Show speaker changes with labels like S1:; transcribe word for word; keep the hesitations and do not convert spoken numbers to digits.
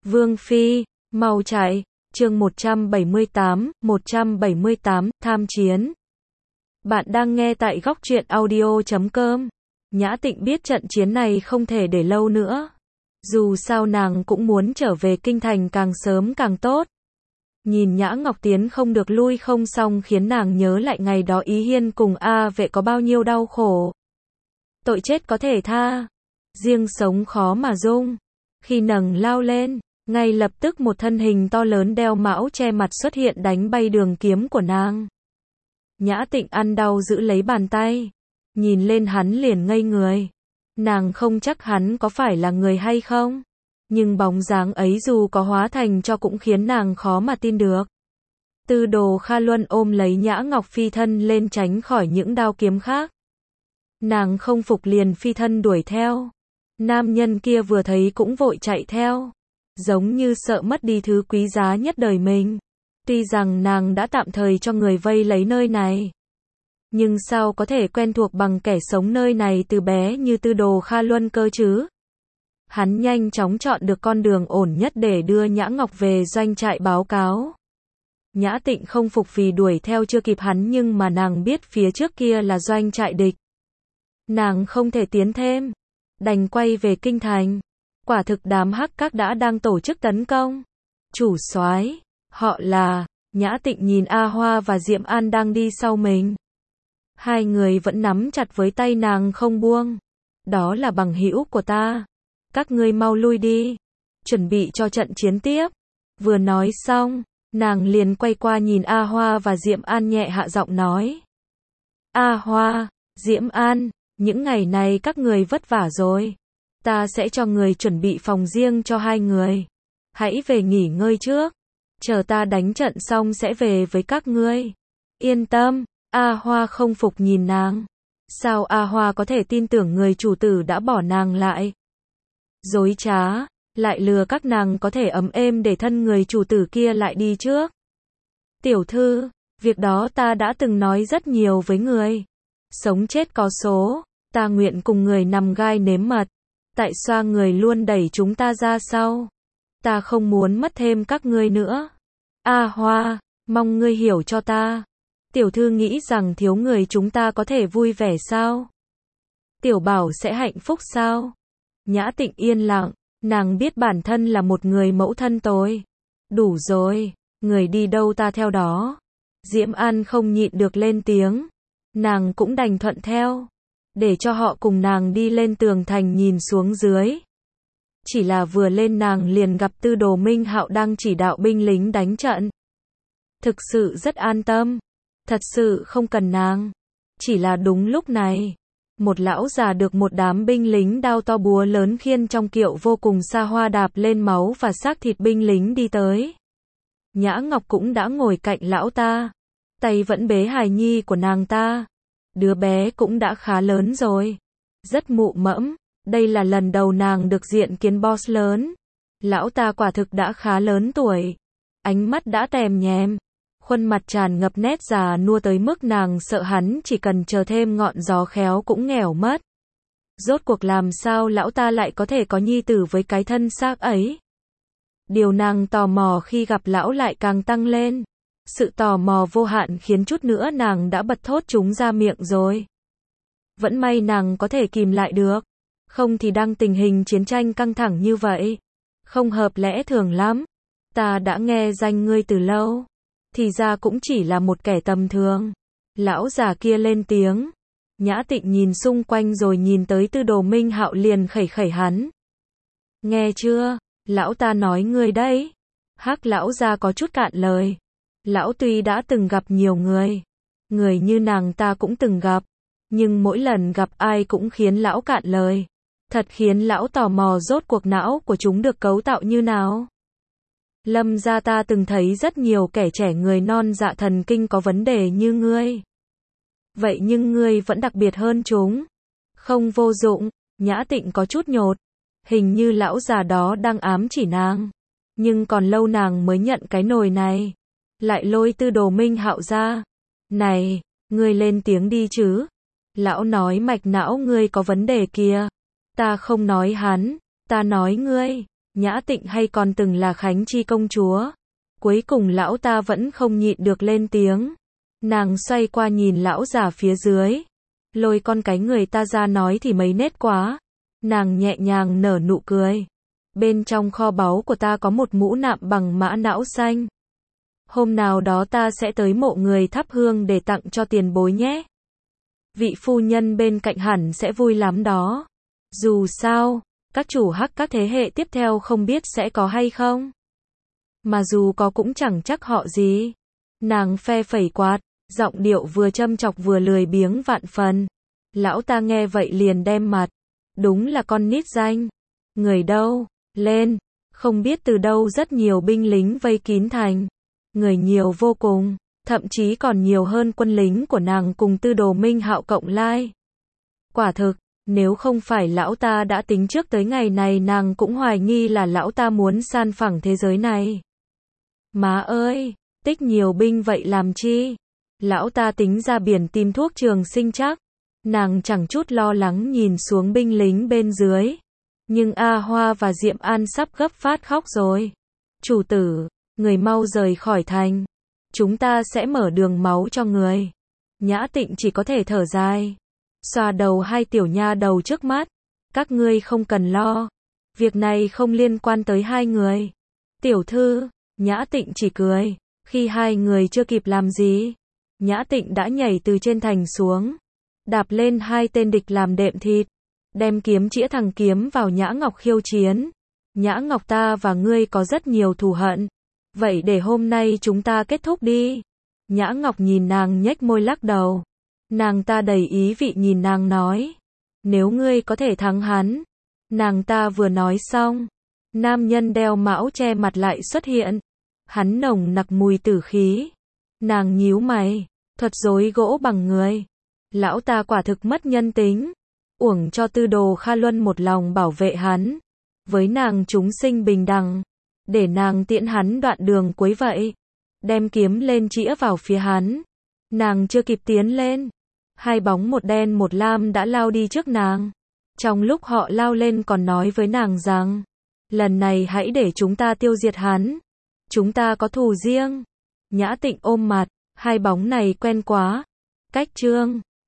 S1: Vương Phi, mau chạy, chương một trăm bảy mươi tám, một trăm bảy mươi tám, tham chiến. Bạn đang nghe tại góc truyện audio chấm com. Nhã Tịnh biết trận chiến này không thể để lâu nữa. Dù sao nàng cũng muốn trở về kinh thành càng sớm càng tốt. Nhìn Nhã Ngọc Tiến không được lui không xong khiến nàng nhớ lại ngày đó Ý Hiên cùng A Vệ có bao nhiêu đau khổ. Tội chết có thể tha, riêng sống khó mà dung. Khi nàng lao lên, ngay lập tức một thân hình to lớn đeo mão che mặt xuất hiện đánh bay đường kiếm của nàng. Nhã Tịnh ăn đau giữ lấy bàn tay, nhìn lên hắn liền ngây người. Nàng không chắc hắn có phải là người hay không, nhưng bóng dáng ấy dù có hóa thành cho cũng khiến nàng khó mà tin được. Tư Đồ Kha Luân ôm lấy Nhã Ngọc phi thân lên tránh khỏi những đao kiếm khác. Nàng không phục liền phi thân đuổi theo. Nam nhân kia vừa thấy cũng vội chạy theo, giống như sợ mất đi thứ quý giá nhất đời mình. Tuy rằng nàng đã tạm thời cho người vây lấy nơi này, nhưng sao có thể quen thuộc bằng kẻ sống nơi này từ bé như Tư Đồ Kha Luân cơ chứ? Hắn nhanh chóng chọn được con đường ổn nhất để đưa Nhã Ngọc về doanh trại báo cáo. Nhã Tịnh không phục vì đuổi theo chưa kịp hắn, nhưng mà nàng biết phía trước kia là doanh trại địch. Nàng không thể tiến thêm, đành quay về kinh thành. Quả thực đám hắc các đã đang tổ chức tấn công. Chủ soái, họ là... Nhã Tịnh nhìn A Hoa và Diệm An đang đi sau mình. Hai người vẫn nắm chặt với tay nàng không buông. Đó là bằng hữu của ta. Các ngươi mau lui đi, chuẩn bị cho trận chiến tiếp. Vừa nói xong, nàng liền quay qua nhìn A Hoa và Diệm An nhẹ hạ giọng nói. A Hoa, Diệm An, những ngày này các người vất vả rồi. Ta sẽ cho người chuẩn bị phòng riêng cho hai người. Hãy về nghỉ ngơi trước. Chờ ta đánh trận xong sẽ về với các ngươi. Yên tâm. A Hoa không phục nhìn nàng. Sao A Hoa có thể tin tưởng người chủ tử đã bỏ nàng lại? Dối trá, lại lừa các nàng có thể ấm êm để thân người chủ tử kia lại đi trước. Tiểu thư, việc đó ta đã từng nói rất nhiều với người. Sống chết có số, ta nguyện cùng người nằm gai nếm mật. Tại sao người luôn đẩy chúng ta ra sau? Ta không muốn mất thêm các ngươi nữa. A Hoa, mong ngươi hiểu cho ta. Tiểu thư nghĩ rằng thiếu người chúng ta có thể vui vẻ sao? Tiểu Bảo sẽ hạnh phúc sao? Nhã Tịnh yên lặng, nàng biết bản thân là một người mẫu thân tồi. Đủ rồi, người đi đâu ta theo đó. Diễm An không nhịn được lên tiếng. Nàng cũng đành thuận theo, để cho họ cùng nàng đi lên tường thành nhìn xuống dưới. Chỉ là vừa lên nàng liền gặp Tư Đồ Minh Hạo đang chỉ đạo binh lính đánh trận. Thực sự rất an tâm, thật sự không cần nàng. Chỉ là đúng lúc này, một lão già được một đám binh lính đao to búa lớn khiêng trong kiệu vô cùng xa hoa đạp lên máu và xác thịt binh lính đi tới. Nhã Ngọc cũng đã ngồi cạnh lão ta, tay vẫn bế hài nhi của nàng ta. Đứa bé cũng đã khá lớn rồi, rất mụ mẫm. Đây là lần đầu nàng được diện kiến boss lớn. Lão ta quả thực đã khá lớn tuổi, ánh mắt đã tèm nhèm, khuôn mặt tràn ngập nét già nua tới mức nàng sợ hắn chỉ cần chờ thêm ngọn gió khéo cũng nghèo mất. Rốt cuộc làm sao lão ta lại có thể có nhi tử với cái thân xác ấy? Điều nàng tò mò khi gặp lão lại càng tăng lên. Sự tò mò vô hạn khiến chút nữa nàng đã bật thốt chúng ra miệng rồi. Vẫn may nàng có thể kìm lại được. Không thì đang tình hình chiến tranh căng thẳng như vậy, không hợp lẽ thường lắm. Ta đã nghe danh ngươi từ lâu, thì ra cũng chỉ là một kẻ tầm thường. Lão già kia lên tiếng. Nhã Tịnh nhìn xung quanh rồi nhìn tới Tư Đồ Minh Hạo liền khẩy khẩy hắn. Nghe chưa, lão ta nói ngươi đấy. Hắc lão già có chút cạn lời. Lão tuy đã từng gặp nhiều người, người như nàng ta cũng từng gặp, nhưng mỗi lần gặp ai cũng khiến lão cạn lời. Thật khiến lão tò mò rốt cuộc não của chúng được cấu tạo như nào. Lâm gia ta từng thấy rất nhiều kẻ trẻ người non dạ thần kinh có vấn đề như ngươi. Vậy nhưng ngươi vẫn đặc biệt hơn chúng. Không vô dụng. Nhã Tịnh có chút nhột. Hình như lão già đó đang ám chỉ nàng. Nhưng còn lâu nàng mới nhận cái nồi này. Lại lôi Tư Đồ Minh Hạo ra. Này, ngươi lên tiếng đi chứ. Lão nói mạch não ngươi có vấn đề kìa. Ta không nói hắn, ta nói ngươi. Nhã Tịnh hay còn từng là Khánh Chi công chúa. Cuối cùng lão ta vẫn không nhịn được lên tiếng. Nàng xoay qua nhìn lão già phía dưới. Lôi con cái người ta ra nói thì mấy nết quá. Nàng nhẹ nhàng nở nụ cười. Bên trong kho báu của ta có một mũ nạm bằng mã não xanh. Hôm nào đó ta sẽ tới mộ người thắp hương để tặng cho tiền bối nhé. Vị phu nhân bên cạnh hẳn sẽ vui lắm đó. Dù sao, các chủ hắc các thế hệ tiếp theo không biết sẽ có hay không. Mà dù có cũng chẳng chắc họ gì. Nàng phe phẩy quạt, giọng điệu vừa châm chọc vừa lười biếng vạn phần. Lão ta nghe vậy liền đem mặt. Đúng là con nít danh. Người đâu? Lên. Không biết từ đâu rất nhiều binh lính vây kín thành. Người nhiều vô cùng, thậm chí còn nhiều hơn quân lính của nàng cùng Tư Đồ Minh Hạo cộng lai. Quả thực, nếu không phải lão ta đã tính trước tới ngày này, nàng cũng hoài nghi là lão ta muốn san phẳng thế giới này. Má ơi, tích nhiều binh vậy làm chi? Lão ta tính ra biển tìm thuốc trường sinh chắc. Nàng chẳng chút lo lắng nhìn xuống binh lính bên dưới. Nhưng A Hoa và Diệm An sắp gấp phát khóc rồi. Chủ tử, người mau rời khỏi thành. Chúng ta sẽ mở đường máu cho người. Nhã Tịnh chỉ có thể thở dài. Xoa đầu hai tiểu nha đầu trước mắt. Các ngươi không cần lo. Việc này không liên quan tới hai người. Tiểu thư, Nhã Tịnh chỉ cười. Khi hai người chưa kịp làm gì, Nhã Tịnh đã nhảy từ trên thành xuống. Đạp lên hai tên địch làm đệm thịt. Đem kiếm chĩa thẳng kiếm vào Nhã Ngọc khiêu chiến. Nhã Ngọc, ta và ngươi có rất nhiều thù hận. Vậy để hôm nay chúng ta kết thúc đi. Nhã Ngọc nhìn nàng nhếch môi lắc đầu. Nàng ta đầy ý vị nhìn nàng nói. Nếu ngươi có thể thắng hắn. Nàng ta vừa nói xong. Nam nhân đeo mão che mặt lại xuất hiện. Hắn nồng nặc mùi tử khí. Nàng nhíu mày. Thuật dối gỗ bằng người. Lão ta quả thực mất nhân tính. Uổng cho Tư Đồ Kha Luân một lòng bảo vệ hắn. Với nàng chúng sinh bình đẳng. Để nàng tiễn hắn đoạn đường cuối vậy. Đem kiếm lên chĩa vào phía hắn. Nàng chưa kịp tiến lên. Hai bóng một đen một lam đã lao đi trước nàng. Trong lúc họ lao lên còn nói với nàng rằng. Lần này hãy để chúng ta tiêu diệt hắn. Chúng ta có thù riêng. Nhã Tịnh ôm mặt. Hai bóng này quen quá. Cách trương.